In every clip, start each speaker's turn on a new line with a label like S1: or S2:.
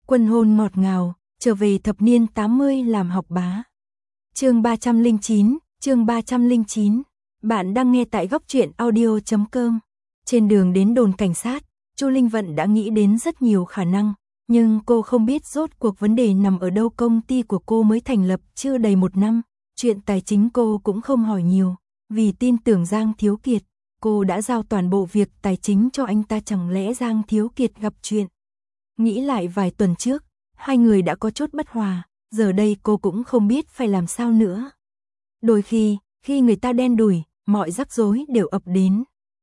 S1: Quân hôn ngọt ngào, trở về thập niên 80 làm học bá. Chương 309. Bạn đang nghe tại góc truyện audio.com. Trên đường đến đồn cảnh sát, Chu Linh Vận đã nghĩ đến rất nhiều khả năng, nhưng cô không biết rốt cuộc vấn đề nằm ở đâu. Công ty của cô mới thành lập chưa đầy 1 năm, chuyện tài chính cô cũng không hỏi nhiều, vì tin tưởng Giang Thiếu Kiệt, cô đã giao toàn bộ việc tài chính cho anh ta. Chẳng lẽ Giang Thiếu Kiệt gặp chuyện? Nghĩ lại vài tuần trước, hai người đã có chút bất hòa, giờ đây cô cũng không biết phải làm sao nữa. Đôi khi người ta đen đủi, mọi rắc rối đều ập đến.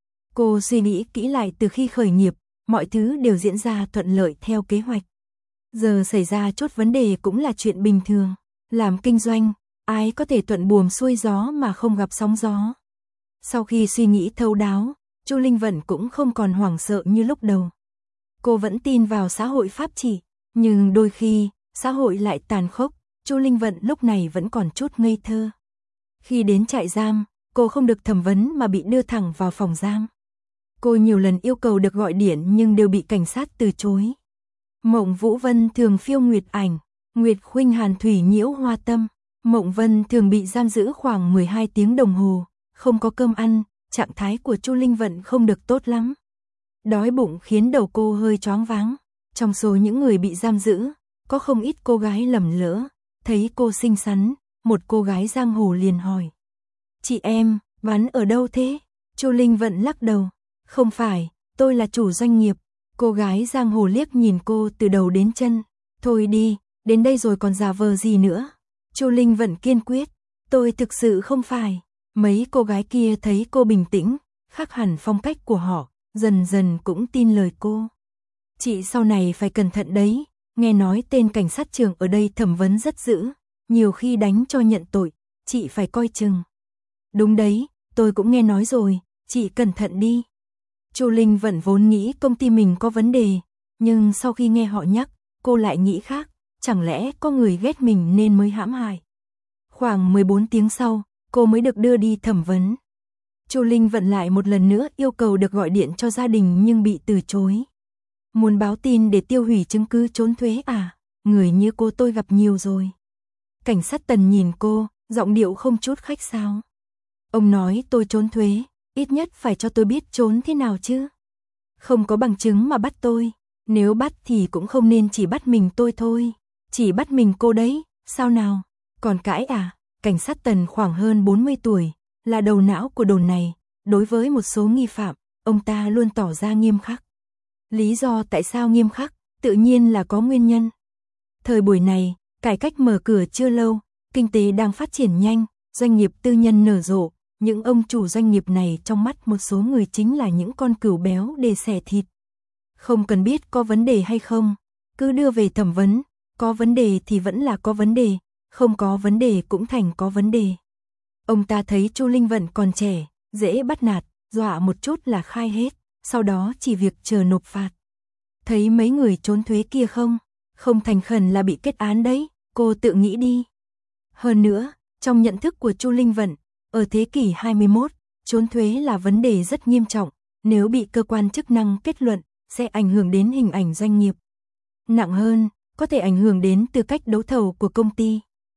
S1: Cô suy nghĩ kỹ lại, từ khi khởi nghiệp, mọi thứ đều diễn ra thuận lợi theo kế hoạch. Giờ xảy ra chút vấn đề cũng là chuyện bình thường. Làm kinh doanh, ai có thể thuận buồm xuôi gió mà không gặp sóng gió. Sau khi suy nghĩ thấu đáo, Chu Linh Vận cũng không còn hoảng sợ như lúc đầu. Cô vẫn tin vào xã hội pháp trị, nhưng đôi khi, xã hội lại tàn khốc. Chu Linh Vận lúc này vẫn còn chút ngây thơ. Khi đến trại giam, cô không được thẩm vấn mà bị đưa thẳng vào phòng giam. Cô nhiều lần yêu cầu được gọi điện nhưng đều bị cảnh sát từ chối. Mộng Vũ Vân thường phiêu nguyệt ảnh, Nguyệt Khuynh Hàn thủy nhiễu hoa tâm. Mộng Vân thường bị giam giữ khoảng 12 tiếng đồng hồ, không có cơm ăn, trạng thái của Chu Linh Vận không được tốt lắm. Đói bụng khiến đầu cô hơi choáng váng. Trong số những người bị giam giữ, có không ít cô gái lầm lỡ, thấy cô xinh xắn, một cô gái giang hồ liền hỏi: "Chị em, bán ở đâu thế?" Chu Linh Vận lắc đầu: "Không phải, tôi là chủ doanh nghiệp." Cô gái giang hồ liếc nhìn cô từ đầu đến chân: "Thôi đi, đến đây rồi còn giả vờ gì nữa?" Chu Linh Vận kiên quyết: "Tôi thực sự không phải." Mấy cô gái kia thấy cô bình tĩnh, khác hẳn phong cách của họ, dần dần cũng tin lời cô. "Chị sau này phải cẩn thận đấy, nghe nói tên cảnh sát trưởng ở đây thẩm vấn rất dữ, nhiều khi đánh cho nhận tội, chị phải coi chừng." "Đúng đấy, tôi cũng nghe nói rồi, chị cẩn thận đi." Chu Linh Vận vốn nghĩ công ty mình có vấn đề, nhưng sau khi nghe họ nhắc, cô lại nghĩ khác, chẳng lẽ có người ghét mình nên mới hãm hại. Khoảng 14 tiếng sau, cô mới được đưa đi thẩm vấn. Chu Linh Vận lại một lần nữa yêu cầu được gọi điện cho gia đình nhưng bị từ chối. "Muốn báo tin để tiêu hủy chứng cứ trốn thuế à? Người như cô tôi gặp nhiều rồi." Cảnh sát Tần nhìn cô, giọng điệu không chút khách sáo. "Ông nói tôi trốn thuế, ít nhất phải cho tôi biết trốn thế nào chứ. Không có bằng chứng mà bắt tôi, nếu bắt thì cũng không nên chỉ bắt mình tôi thôi, chỉ bắt mình cô đấy, sao nào? Còn cãi à?" Cảnh sát Tần khoảng hơn 40 tuổi, là đầu não của đồn này, đối với một số nghi phạm, ông ta luôn tỏ ra nghiêm khắc. Lý do tại sao nghiêm khắc, tự nhiên là có nguyên nhân. Thời buổi này, cải cách mở cửa chưa lâu, kinh tế đang phát triển nhanh, doanh nghiệp tư nhân nở rộ, những ông chủ doanh nghiệp này trong mắt một số người chính là những con cừu béo để xẻ thịt. Không cần biết có vấn đề hay không, cứ đưa về thẩm vấn, có vấn đề thì vẫn là có vấn đề, không có vấn đề cũng thành có vấn đề. Ông ta thấy Chu Linh Vận còn trẻ, dễ bắt nạt, dọa một chút là khai hết, sau đó chỉ việc chờ nộp phạt. Thấy mấy người trốn thuế kia không thành khẩn là bị kết án đấy, cô tự nghĩ đi. Hơn nữa, trong nhận thức của Chu Linh Vận, ở thế kỷ 21, trốn thuế là vấn đề rất nghiêm trọng, nếu bị cơ quan chức năng kết luận, sẽ ảnh hưởng đến hình ảnh doanh nghiệp. Nặng hơn, có thể ảnh hưởng đến tư cách đấu thầu của công ty.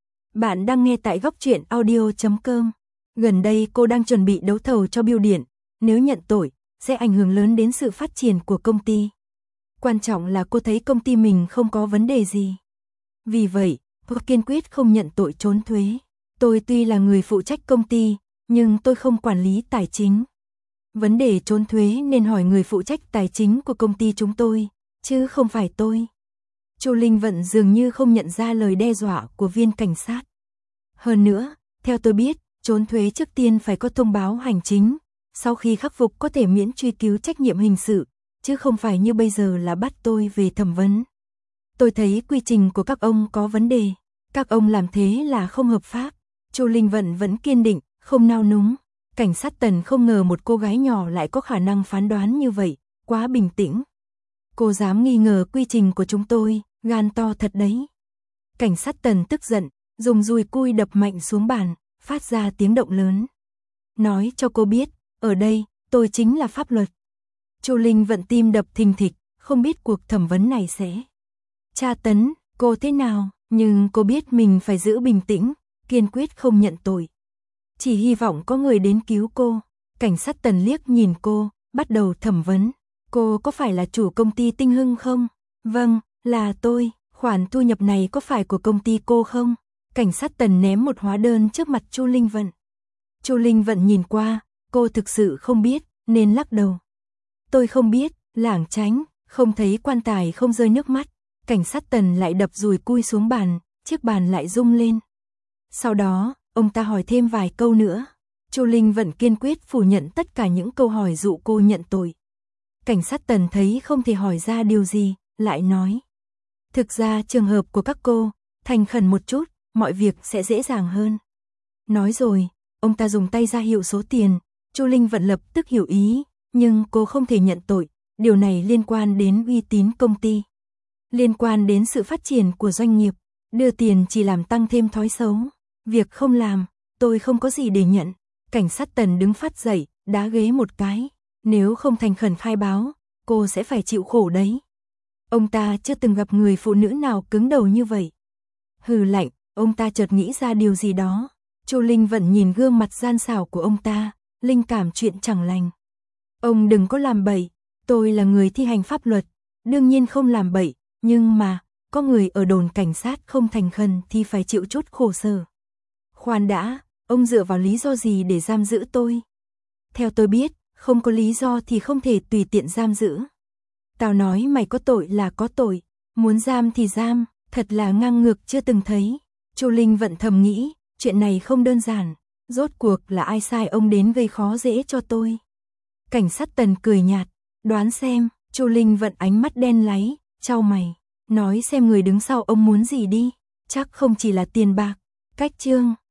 S1: Bạn đang nghe tại góc truyện audio.com. Gần đây cô đang chuẩn bị đấu thầu cho bưu điện, nếu nhận tội, sẽ ảnh hưởng lớn đến sự phát triển của công ty. Quan trọng là cô thấy công ty mình không có vấn đề gì. Vì vậy, cô kiên quyết không nhận tội trốn thuế. "Tôi tuy là người phụ trách công ty, nhưng tôi không quản lý tài chính. Vấn đề trốn thuế nên hỏi người phụ trách tài chính của công ty chúng tôi, chứ không phải tôi." Chu Linh Vận dường như không nhận ra lời đe dọa của viên cảnh sát. "Hơn nữa, theo tôi biết, trốn thuế trước tiên phải có thông báo hành chính, sau khi khắc phục có thể miễn truy cứu trách nhiệm hình sự, chứ không phải như bây giờ là bắt tôi về thẩm vấn. Tôi thấy quy trình của các ông có vấn đề, các ông làm thế là không hợp pháp." Chu Linh Vận vẫn kiên định, không nao núng. Cảnh sát Tần không ngờ một cô gái nhỏ lại có khả năng phán đoán như vậy, quá bình tĩnh. "Cô dám nghi ngờ quy trình của chúng tôi, gan to thật đấy." Cảnh sát Tần tức giận, dùng dùi cui đập mạnh xuống bàn, phát ra tiếng động lớn. "Nói cho cô biết, ở đây, tôi chính là pháp luật." Chu Linh Vận tim đập thình thịch, không biết cuộc thẩm vấn này sẽ Tra tấn, cô thế nào, nhưng cô biết mình phải giữ bình tĩnh, kiên quyết không nhận tội. Chỉ hy vọng có người đến cứu cô. Cảnh sát Tần liếc nhìn cô, bắt đầu thẩm vấn. Cô có phải là chủ công ty Tinh Hưng không? Vâng, là tôi. Khoản thu nhập này có phải của công ty cô không? Cảnh sát Tần ném một hóa đơn trước mặt Chu Linh Vận. Chu Linh Vận nhìn qua, cô thực sự không biết, nên lắc đầu. Tôi không biết, lảng tránh, không thấy quan tài không rơi nước mắt. Cảnh sát Tần lại đập dùi cui xuống bàn, chiếc bàn lại rung lên. Sau đó, ông ta hỏi thêm vài câu nữa. Chu Linh Vận kiên quyết phủ nhận tất cả những câu hỏi dụ cô nhận tội. Cảnh sát Tần thấy không thể hỏi ra điều gì, lại nói. Thực ra trường hợp của các cô, thành khẩn một chút, mọi việc sẽ dễ dàng hơn. Nói rồi, ông ta dùng tay ra hiệu số tiền. Chu Linh Vận lập tức hiểu ý, nhưng cô không thể nhận tội. Điều này liên quan đến uy tín công ty, liên quan đến sự phát triển của doanh nghiệp. Đưa tiền chỉ làm tăng thêm thói xấu. Việc không làm, tôi không có gì để nhận. Cảnh sát Tần đứng phát dậy, đá ghế một cái. Nếu không thành khẩn khai báo, cô sẽ phải chịu khổ đấy. Ông ta chưa từng gặp người phụ nữ nào cứng đầu như vậy. Hừ lạnh, ông ta chợt nghĩ ra điều gì đó. Chu Linh Vận nhìn gương mặt gian xảo của ông ta, linh cảm chuyện chẳng lành. Ông đừng có làm bậy, tôi là người thi hành pháp luật, đương nhiên không làm bậy, nhưng mà, có người ở đồn cảnh sát không thành khẩn thì phải chịu chút khổ sở. Khoan đã, ông dựa vào lý do gì để giam giữ tôi? Theo tôi biết, không có lý do thì không thể tùy tiện giam giữ. Tao nói mày có tội là có tội, muốn giam thì giam, thật là ngang ngược chưa từng thấy. Chu Linh Vận thầm nghĩ, chuyện này không đơn giản, rốt cuộc là ai sai ông đến gây khó dễ cho tôi. Cảnh sát Tần cười nhạt, đoán xem. Chu Linh Vận ánh mắt đen láy, chau mày, nói xem người đứng sau ông muốn gì đi, chắc không chỉ là tiền bạc. Cách chương